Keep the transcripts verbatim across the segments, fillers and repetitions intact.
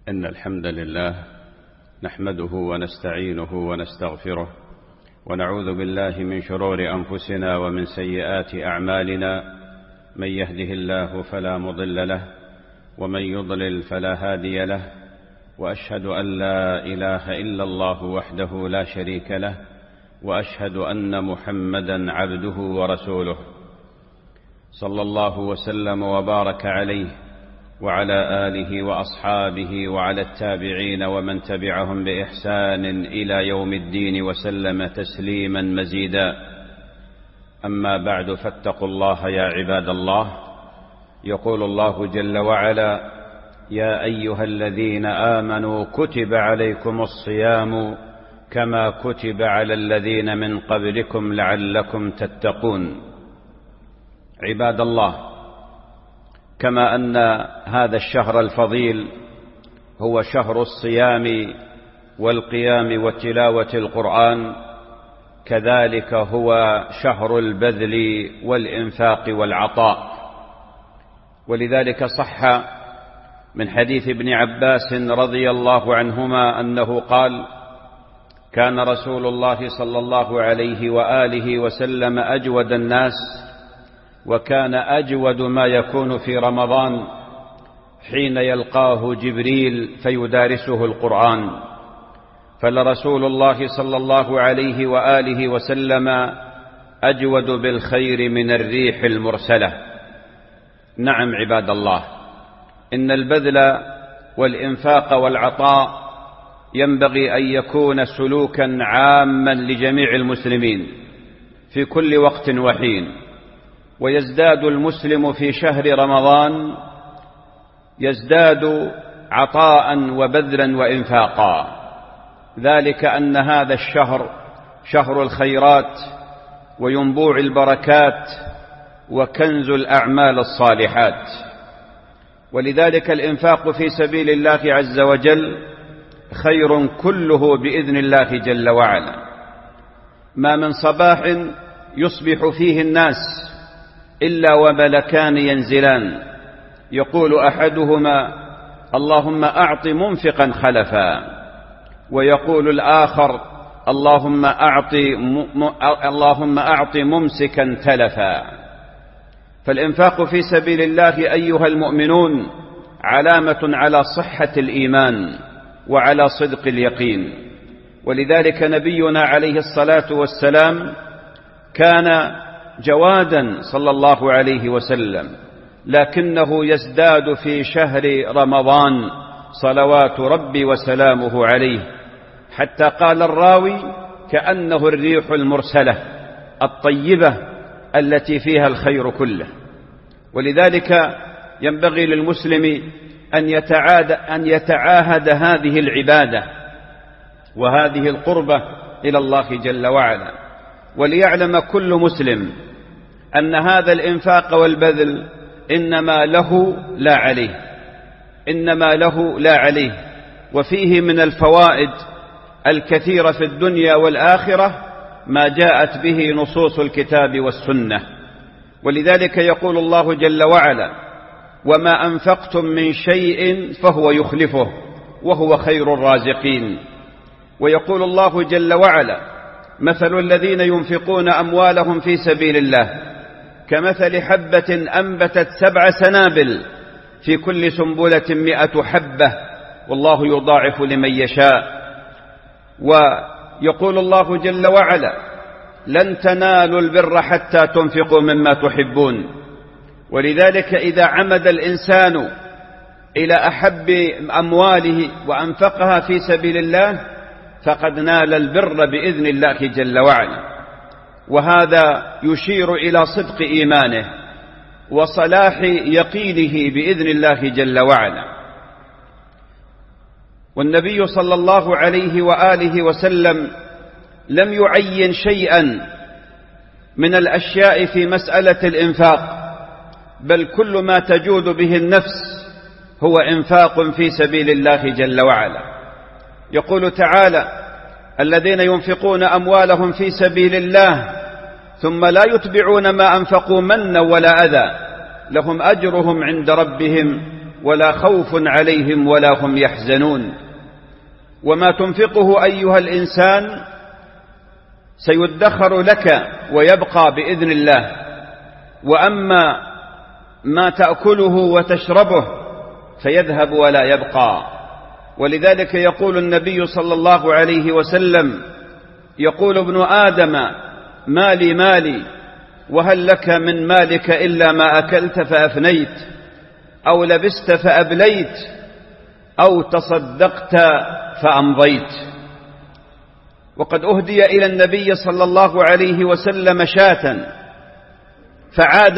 إن الحمد لله نحمده ونستعينه ونستغفره ونعوذ بالله من شرور أنفسنا ومن سيئات أعمالنا، من يهده الله فلا مضل له ومن يضلل فلا هادي له، وأشهد أن لا إله إلا الله وحده لا شريك له، وأشهد أن محمدا عبده ورسوله، صلى الله وسلم وبارك عليه وعلى آله وأصحابه وعلى التابعين ومن تبعهم بإحسان إلى يوم الدين وسلم تسليما مزيدا. أما بعد، فاتقوا الله يا عباد الله. يقول الله جل وعلا: يا أيها الذين آمنوا كتب عليكم الصيام كما كتب على الذين من قبلكم لعلكم تتقون. عباد الله، كما أن هذا الشهر الفضيل هو شهر الصيام والقيام وتلاوة القرآن، كذلك هو شهر البذل والإنفاق والعطاء. ولذلك صح من حديث ابن عباس رضي الله عنهما أنه قال: كان رسول الله صلى الله عليه وآله وسلم أجود الناس، وكان أجود ما يكون في رمضان حين يلقاه جبريل فيدارسه القرآن. فلرسول الله صلى الله عليه وآله وسلم أجود بالخير من الريح المرسلة. نعم عباد الله، إن البذل والإنفاق والعطاء ينبغي أن يكون سلوكا عاما لجميع المسلمين في كل وقت وحين. ويزداد المسلم في شهر رمضان، يزداد عطاء وبذلا وإنفاقا، ذلك أن هذا الشهر شهر الخيرات وينبوع البركات وكنز الأعمال الصالحات. ولذلك الإنفاق في سبيل الله عز وجل خير كله بإذن الله جل وعلا. ما من صباح يصبح فيه الناس إلا وملكان ينزلان، يقول أحدهما: اللهم أعط منفقا خلفا، ويقول الآخر: اللهم أعط, م... اللهم أعط ممسكا تلفا. فالإنفاق في سبيل الله أيها المؤمنون علامة على صحة الإيمان وعلى صدق اليقين. ولذلك نبينا عليه الصلاة والسلام كان جوادا صلى الله عليه وسلم، لكنه يزداد في شهر رمضان صلوات ربي وسلامه عليه، حتى قال الراوي: كأنه الريح المرسلة الطيبة التي فيها الخير كله. ولذلك ينبغي للمسلم أن يتعاد أن يتعاهد هذه العبادة وهذه القربة إلى الله جل وعلا، وليعلم كل مسلم أن هذا الإنفاق والبذل إنما له لا عليه، إنما له لا عليه، وفيه من الفوائد الكثيرة في الدنيا والآخرة ما جاءت به نصوص الكتاب والسنة. ولذلك يقول الله جل وعلا: وما أنفقتم من شيء فهو يخلفه وهو خير الرازقين. ويقول الله جل وعلا: مثل الذين ينفقون أموالهم في سبيل الله كمثل حبة أنبتت سبع سنابل في كل سنبلة مئة حبة والله يضاعف لمن يشاء. ويقول الله جل وعلا: لن تنالوا البر حتى تنفقوا مما تحبون. ولذلك إذا عمد الإنسان إلى أحب أمواله وأنفقها في سبيل الله فقد نال البر بإذن الله جل وعلا. وهذا يشير إلى صدق إيمانه وصلاح يقينه بإذن الله جل وعلا. والنبي صلى الله عليه وآله وسلم لم يعين شيئا من الأشياء في مسألة الإنفاق، بل كل ما تجود به النفس هو إنفاق في سبيل الله جل وعلا. يقول تعالى: الذين ينفقون أموالهم في سبيل الله ثم لا يتبعون ما أنفقوا منا ولا أذى لهم أجرهم عند ربهم ولا خوف عليهم ولا هم يحزنون. وما تنفقه أيها الإنسان سيدخر لك ويبقى بإذن الله، وأما ما تأكله وتشربه فيذهب ولا يبقى. ولذلك يقول النبي صلى الله عليه وسلم: يقول ابن آدم مالي مالي، وهل لك من مالك إلا ما أكلت فأفنيت، أو لبست فأبليت، أو تصدقت فأمضيت. وقد أهدي إلى النبي صلى الله عليه وسلم شاة، فعاد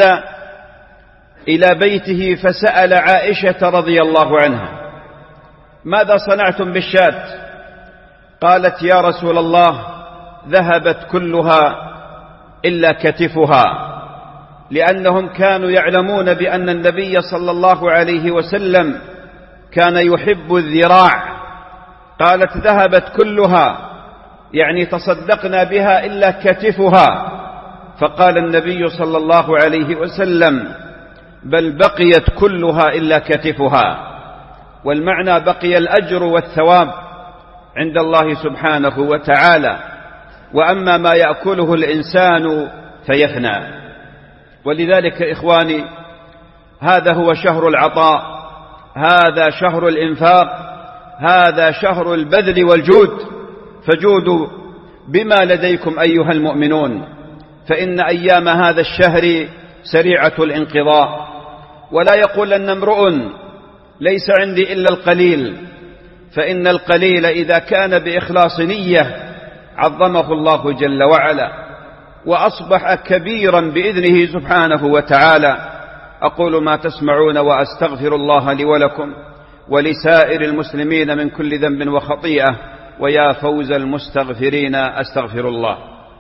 إلى بيته فسأل عائشة رضي الله عنها: ماذا صنعتم بالشاة؟ قالت: يا رسول الله، ذهبت كلها إلا كتفها، لأنهم كانوا يعلمون بأن النبي صلى الله عليه وسلم كان يحب الذراع. قالت: ذهبت كلها، يعني تصدقنا بها إلا كتفها. فقال النبي صلى الله عليه وسلم: بل بقيت كلها إلا كتفها. والمعنى بقي الأجر والثواب عند الله سبحانه وتعالى، وأما ما يأكله الإنسان فيفنى. ولذلك إخواني، هذا هو شهر العطاء، هذا شهر الإنفاق، هذا شهر البذل والجود. فجودوا بما لديكم أيها المؤمنون، فإن أيام هذا الشهر سريعة الانقضاء. ولا يقولن امرؤ ليس عندي إلا القليل، فإن القليل إذا كان بإخلاص نية عظمه الله جل وعلا، وأصبح كبيرا بإذنه سبحانه وتعالى. أقول ما تسمعون وأستغفر الله لي ولكم ولسائر المسلمين من كل ذنب وخطيئة، ويا فوز المستغفرين أستغفر الله.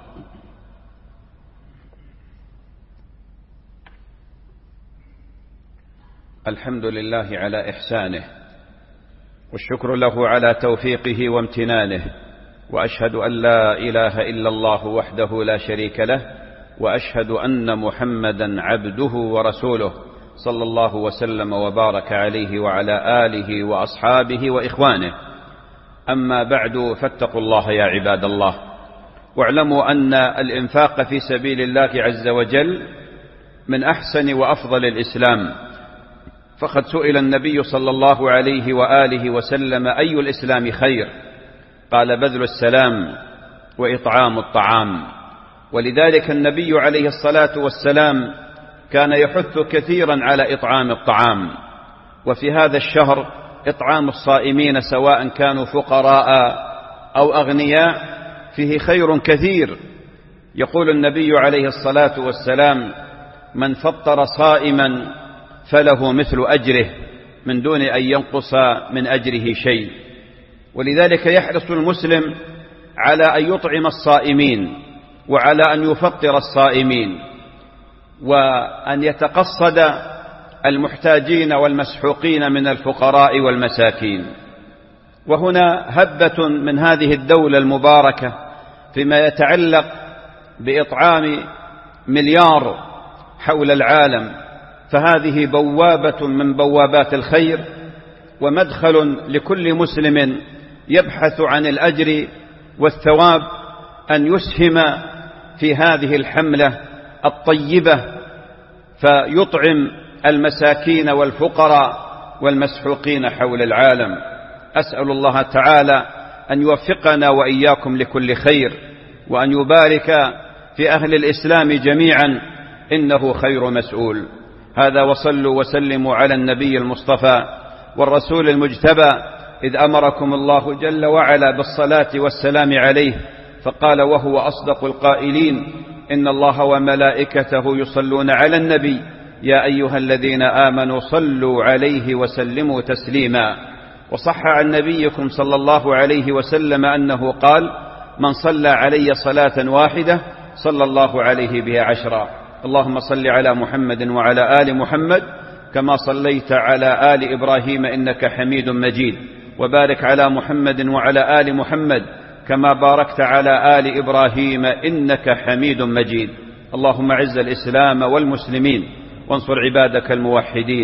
الحمد لله على إحسانه، والشكر له على توفيقه وامتنانه، وأشهد أن لا إله إلا الله وحده لا شريك له، وأشهد أن محمدا عبده ورسوله، صلى الله وسلم وبارك عليه وعلى آله وأصحابه وإخوانه. أما بعد، فاتقوا الله يا عباد الله، واعلموا أن الإنفاق في سبيل الله عز وجل من أحسن وأفضل الإسلام. فقد سئل النبي صلى الله عليه وآله وسلم: أي الإسلام خير؟ قال: بذل السلام وإطعام الطعام. ولذلك النبي عليه الصلاة والسلام كان يحث كثيرا على إطعام الطعام. وفي هذا الشهر إطعام الصائمين سواء كانوا فقراء أو أغنياء فيه خير كثير. يقول النبي عليه الصلاة والسلام: من فطر صائما فله مثل أجره من دون أن ينقص من أجره شيء. ولذلك يحرص المسلم على أن يطعم الصائمين، وعلى أن يفطر الصائمين، وأن يتقصد المحتاجين والمسحوقين من الفقراء والمساكين. وهنا هبة من هذه الدولة المباركة فيما يتعلق بإطعام مليار حول العالم، فهذه بوابة من بوابات الخير، ومدخل لكل مسلم يبحث عن الأجر والثواب أن يسهم في هذه الحملة الطيبة، فيطعم المساكين والفقراء والمسحوقين حول العالم. أسأل الله تعالى أن يوفقنا وإياكم لكل خير، وأن يبارك في أهل الإسلام جميعا، إنه خير مسؤول. هذا، وصلوا وسلموا على النبي المصطفى والرسول المجتبى، إذ أمركم الله جل وعلا بالصلاة والسلام عليه، فقال وهو أصدق القائلين: إن الله وملائكته يصلون على النبي يا أيها الذين آمنوا صلوا عليه وسلموا تسليما. وصح عن نبيكم صلى الله عليه وسلم أنه قال: من صلى علي صلاة واحدة صلى الله عليه بها عشرا. اللهم صل على محمد وعلى آل محمد كما صليت على آل إبراهيم إنك حميد مجيد، وبارك على محمد وعلى آل محمد كما باركت على آل إبراهيم إنك حميد مجيد. اللهم أعز الإسلام والمسلمين، وانصر عبادك الموحدين،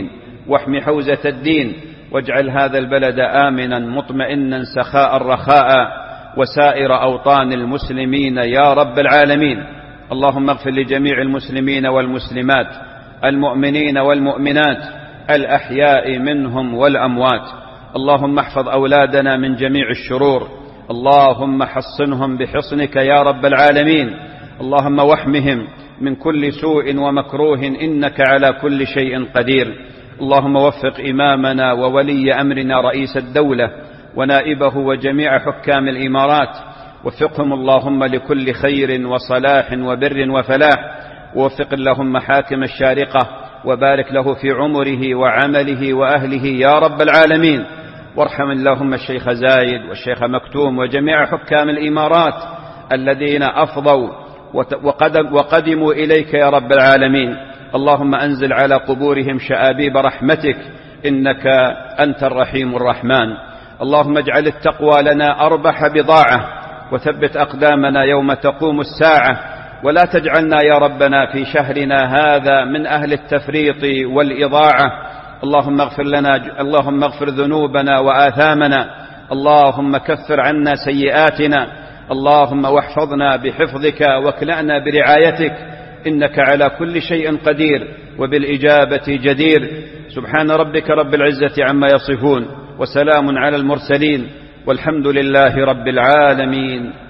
واحم حوزة الدين، واجعل هذا البلد آمنا مطمئنا سخاء رخاء، وسائر أوطان المسلمين يا رب العالمين. اللهم اغفر لجميع المسلمين والمسلمات، المؤمنين والمؤمنات، الأحياء منهم والأموات. اللهم احفظ أولادنا من جميع الشرور، اللهم حصنهم بحصنك يا رب العالمين. اللهم واحمهم من كل سوء ومكروه، إنك على كل شيء قدير. اللهم وفق إمامنا وولي أمرنا رئيس الدولة ونائبه وجميع حكام الإمارات، وفقهم اللهم لكل خير وصلاح وبر وفلاح. ووفق اللهم حاكم الشارقة، وبارك له في عمره وعمله وأهله يا رب العالمين. وارحم اللهم الشيخ زايد والشيخ مكتوم وجميع حكام الإمارات الذين أفضوا وقدموا إليك يا رب العالمين. اللهم أنزل على قبورهم شآبيب رحمتك، إنك أنت الرحيم الرحمن. اللهم اجعل التقوى لنا أربح بضاعة، وثبت أقدامنا يوم تقوم الساعة، ولا تجعلنا يا ربنا في شهرنا هذا من أهل التفريط والإضاعة. اللهم اغفر لنا، اللهم اغفر ذنوبنا وآثامنا، اللهم كفر عنا سيئاتنا، اللهم واحفظنا بحفظك واكلأنا برعايتك، إنك على كل شيء قدير وبالإجابة جدير. سبحان ربك رب العزة عما يصفون، وسلام على المرسلين، والحمد لله رب العالمين.